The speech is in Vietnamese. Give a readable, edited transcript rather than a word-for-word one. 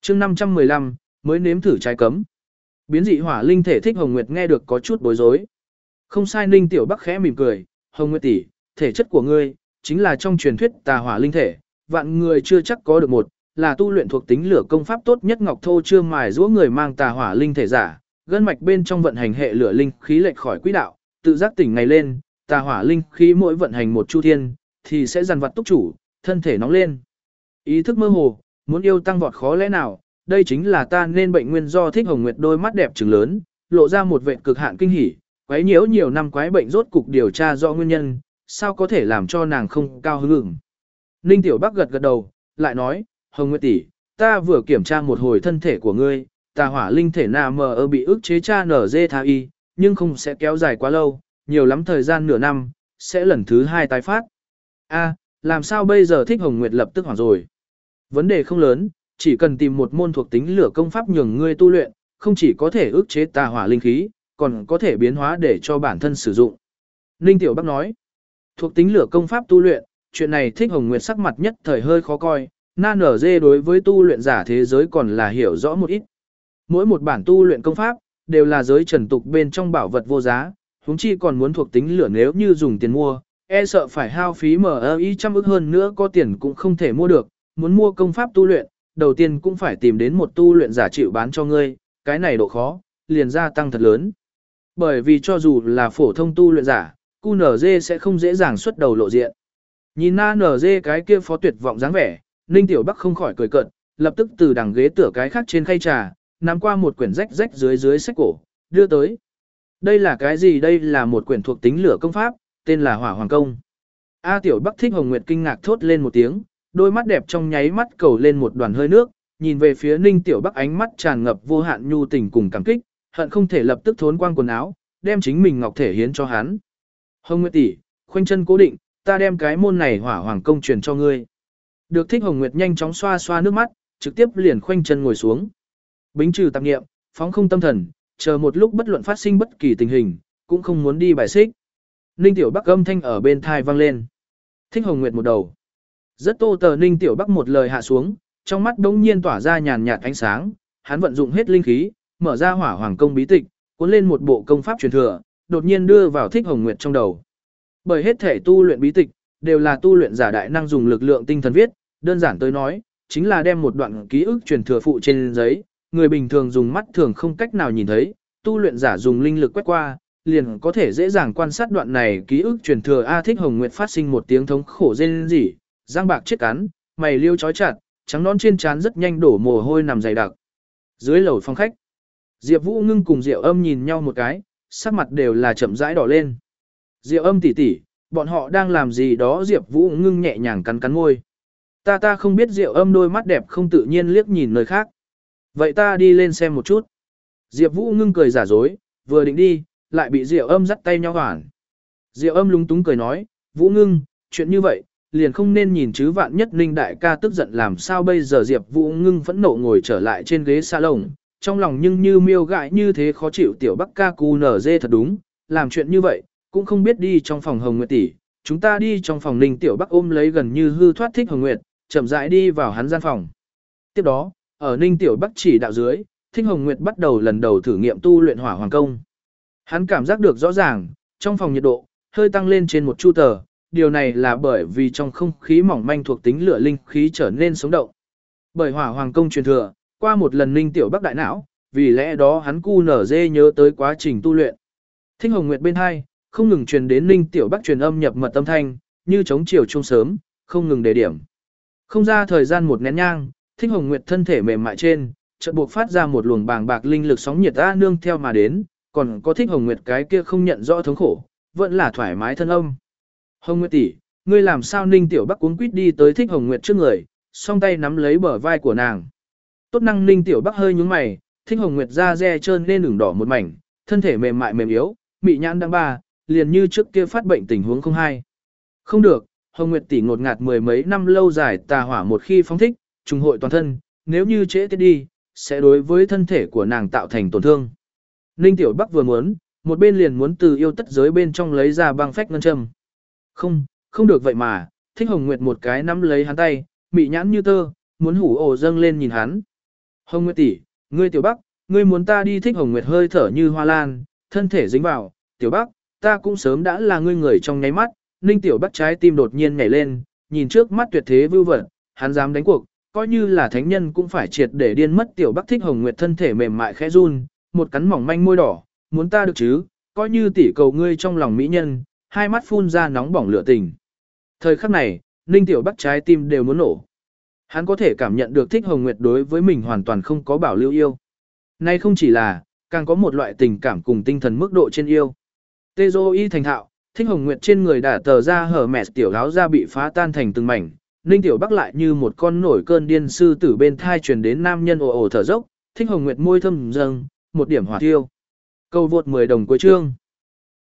chương 515, mới nếm thử trái cấm. Biến dị hỏa linh thể Thích Hồng Nguyệt nghe được có chút bối rối. Không sai, Ninh Tiểu Bắc khẽ mỉm cười, Hồng Nguyệt tỷ, thể chất của ngươi, chính là trong truyền thuyết tà hỏa linh thể, vạn người chưa chắc có được một, là tu luyện thuộc tính lửa công pháp tốt nhất ngọc thô chưa mài giũa người mang tà hỏa linh thể giả, gân mạch bên trong vận hành hệ lửa linh khí lệch khỏi quỹ đạo, tự giác tỉnh ngày lên, tà hỏa linh khí mỗi vận hành một chu thiên, thì sẽ dằn vặt túc chủ, thân thể nóng lên. Ý thức mơ hồ, muốn yêu tăng vọt khó lẽ nào, đây chính là ta nên bệnh nguyên do. Thích Hồng Nguyệt đôi mắt đẹp trừng lớn, lộ ra một vẻ cực hạn kinh hỉ, quấy nhiễu nhiều năm quái bệnh rốt cục điều tra rõ nguyên nhân, sao có thể làm cho nàng không cao hứng ửng. Ninh Tiểu Bắc gật gật đầu, lại nói, Hồng Nguyệt tỷ, ta vừa kiểm tra một hồi thân thể của ngươi, tà hỏa linh thể mờ bị ức chế cha nở dê tha y, nhưng không sẽ kéo dài quá lâu, nhiều lắm thời gian nửa năm, sẽ lần thứ 2 tái phát. A, làm sao bây giờ? Thích Hồng Nguyệt lập tức hoảng rồi. Vấn đề không lớn, chỉ cần tìm một môn thuộc tính lửa công pháp nhường ngươi tu luyện, không chỉ có thể ức chế tà hỏa linh khí, còn có thể biến hóa để cho bản thân sử dụng. Ninh Tiểu Bắc nói, thuộc tính lửa công pháp tu luyện, chuyện này Thích Hồng Nguyệt sắc mặt nhất thời hơi khó coi, nở dê đối với tu luyện giả thế giới còn là hiểu rõ một ít. Mỗi một bản tu luyện công pháp, đều là giới trần tục bên trong bảo vật vô giá, huống chi còn muốn thuộc tính lửa, nếu như dùng tiền mua, e sợ phải hao phí trăm ức hơn nữa, có tiền cũng không thể mua được. Muốn mua công pháp tu luyện, đầu tiên cũng phải tìm đến một tu luyện giả chịu bán cho ngươi, cái này độ khó, liền gia tăng thật lớn. Bởi vì cho dù là phổ thông tu luyện giả, QNZ sẽ không dễ dàng xuất đầu lộ diện. Nhìn NZ cái kia phó tuyệt vọng dáng vẻ, Ninh Tiểu Bắc không khỏi cười cợt, lập tức từ đằng ghế tựa cái khác trên khay trà, nắm qua một quyển rách rách dưới sách cổ, đưa tới. Đây là cái gì? Đây là một quyển thuộc tính lửa công pháp, tên là Hỏa Hoàng Công. Tiểu Bắc. Thích Hồng Nguyệt kinh ngạc thốt lên một tiếng, đôi mắt đẹp trong nháy mắt cầu lên một đoàn hơi nước, nhìn về phía Ninh Tiểu Bắc ánh mắt tràn ngập vô hạn nhu tình cùng cảm kích, hận không thể lập tức thốn quang quần áo, đem chính mình ngọc thể hiến cho hắn. Hồng Nguyệt tỷ, khoanh chân cố định, ta đem cái môn này Hỏa Hoàng Công truyền cho ngươi. Được. Thích Hồng Nguyệt nhanh chóng xoa xoa nước mắt, trực tiếp liền khoanh chân ngồi xuống. Bính trừ tạp niệm, phóng không tâm thần, chờ một lúc bất luận phát sinh bất kỳ tình hình, cũng không muốn đi bài xích. Ninh Tiểu Bắc âm thanh ở bên thai vang lên. Thích Hồng Nguyệt một đầu. Rất tô tờ. Ninh Tiểu Bắc một lời hạ xuống, trong mắt đống nhiên tỏa ra nhàn nhạt ánh sáng, hắn vận dụng hết linh khí, mở ra Hỏa Hoàng Công bí tịch, cuốn lên một bộ công pháp truyền thừa, đột nhiên đưa vào Thích Hồng Nguyệt trong đầu. Bởi hết thể tu luyện bí tịch, đều là tu luyện giả đại năng dùng lực lượng tinh thần viết, đơn giản tới nói, chính là đem một đoạn ký ức truyền thừa phụ trên giấy, người bình thường dùng mắt thường không cách nào nhìn thấy, tu luyện giả dùng linh lực quét qua, liền có thể dễ dàng quan sát đoạn này ký ức truyền thừa. Thích Hồng Nguyệt phát sinh một tiếng thống khổ rên rỉ, răng bạc chết cắn, mày liêu chói chặt, trắng nón trên trán rất nhanh đổ mồ hôi nằm dày đặc. Dưới lầu phòng khách, Diệp Vũ Ngưng cùng Diệu Âm nhìn nhau một cái, sắc mặt đều là chậm rãi đỏ lên. Diệu Âm tỷ tỷ, bọn họ đang làm gì đó? Diệp Vũ Ngưng nhẹ nhàng cắn cắn môi. Ta không biết. Diệu Âm đôi mắt đẹp không tự nhiên liếc nhìn nơi khác. Vậy ta đi lên xem một chút. Diệp Vũ Ngưng cười giả dối, vừa định đi, lại bị Diệu Âm dắt tay nhau hoảng. Diệu Âm lúng túng cười nói, Vũ Ngưng, chuyện như vậy, liền không nên nhìn chứ, vạn nhất Ninh đại ca tức giận làm sao bây giờ? Diệp Vũ Ngưng phẫn nộ ngồi trở lại trên ghế salon, trong lòng nhưng như miêu gãi như thế khó chịu. Tiểu Bắc ca QNZ thật đúng, làm chuyện như vậy, cũng không biết đi trong phòng. Hồng Nguyệt tỷ, chúng ta đi trong phòng. Ninh Tiểu Bắc ôm lấy gần như hư thoát Thích Hồng Nguyệt, chậm rãi đi vào hắn gian phòng. Tiếp đó, ở Ninh Tiểu Bắc chỉ đạo dưới, Thích Hồng Nguyệt bắt đầu lần đầu thử nghiệm tu luyện Hỏa Hoàng Công. Hắn cảm giác được rõ ràng, trong phòng nhiệt độ hơi tăng lên trên một chu tờ, điều này là bởi vì trong không khí mỏng manh thuộc tính lửa linh khí trở nên sống động. Bởi Hỏa Hoàng Công truyền thừa, qua một lần Ninh Tiểu Bắc đại não, vì lẽ đó hắn QNZ nhớ tới quá trình tu luyện. Thích Hồng Nguyệt bên hai, không ngừng truyền đến Ninh Tiểu Bắc truyền âm nhập mật âm thanh, như chống chiều chuông sớm, không ngừng đề điểm. Không ra thời gian một nén nhang, Thích Hồng Nguyệt thân thể mềm mại trên, chợt buộc phát ra một luồng bàng bạc linh lực sóng nhiệt nương theo mà đến, còn có Thích Hồng Nguyệt cái kia không nhận rõ thống khổ, vẫn là thoải mái thân âm. Hồng Nguyệt tỷ, ngươi làm sao? Ninh Tiểu Bắc cuống quýt đi tới Thích Hồng Nguyệt trước người, song tay nắm lấy bờ vai của nàng. Tốt năng. Ninh Tiểu Bắc hơi nhướng mày, Thích Hồng Nguyệt da re trơn nên ửng đỏ một mảnh, thân thể mềm mại mềm yếu, mị nhãn đang ba, liền như trước kia phát bệnh tình huống không hay. Không được, Hồng Nguyệt tỷ ngột ngạt mười mấy năm lâu dài tà hỏa một khi phóng thích, trùng hội toàn thân, nếu như trễ tiết đi, sẽ đối với thân thể của nàng tạo thành tổn thương. Ninh Tiểu Bắc vừa muốn, một bên liền muốn từ yêu tất giới bên trong lấy ra băng phách ngân châm. Không được vậy mà. Thích Hồng Nguyệt một cái nắm lấy hắn tay, mị nhãn như tơ, muốn hủ ổ dâng lên nhìn hắn. Hồng Nguyệt tỷ, ngươi Tiểu Bắc, ngươi muốn ta đi thích Hồng Nguyệt hơi thở như hoa lan, thân thể dính vào, Tiểu Bắc, ta cũng sớm đã là ngươi người trong nháy mắt, Ninh Tiểu Bắc trái tim đột nhiên nhảy lên, nhìn trước mắt tuyệt thế vưu vật, hắn dám đánh cuộc, coi như là thánh nhân cũng phải triệt để điên mất. Tiểu Bắc thích Hồng Nguyệt thân thể mềm mại khẽ run, một cắn mỏng manh môi đỏ, muốn ta được chứ, coi như tỷ cầu ngươi trong lòng mỹ nhân, hai mắt phun ra nóng bỏng lửa tình. Thời khắc này, Ninh Tiểu Bắc trái tim đều muốn nổ. Hắn có thể cảm nhận được thích Hồng Nguyệt đối với mình hoàn toàn không có bảo lưu yêu. Nay không chỉ là, càng có một loại tình cảm cùng tinh thần mức độ trên yêu. Tê Dô Y thành thạo, thích Hồng Nguyệt trên người đã tờ ra hở mẹ tiểu áo da bị phá tan thành từng mảnh. Ninh Tiểu Bắc lại như một con nổi cơn điên sư tử bên thai truyền đến nam nhân ồ ồ thở dốc, thích Hồng Nguyệt môi thâm dâng, một điểm hỏa tiêu. Câu vượt 10 đồng cuối chương.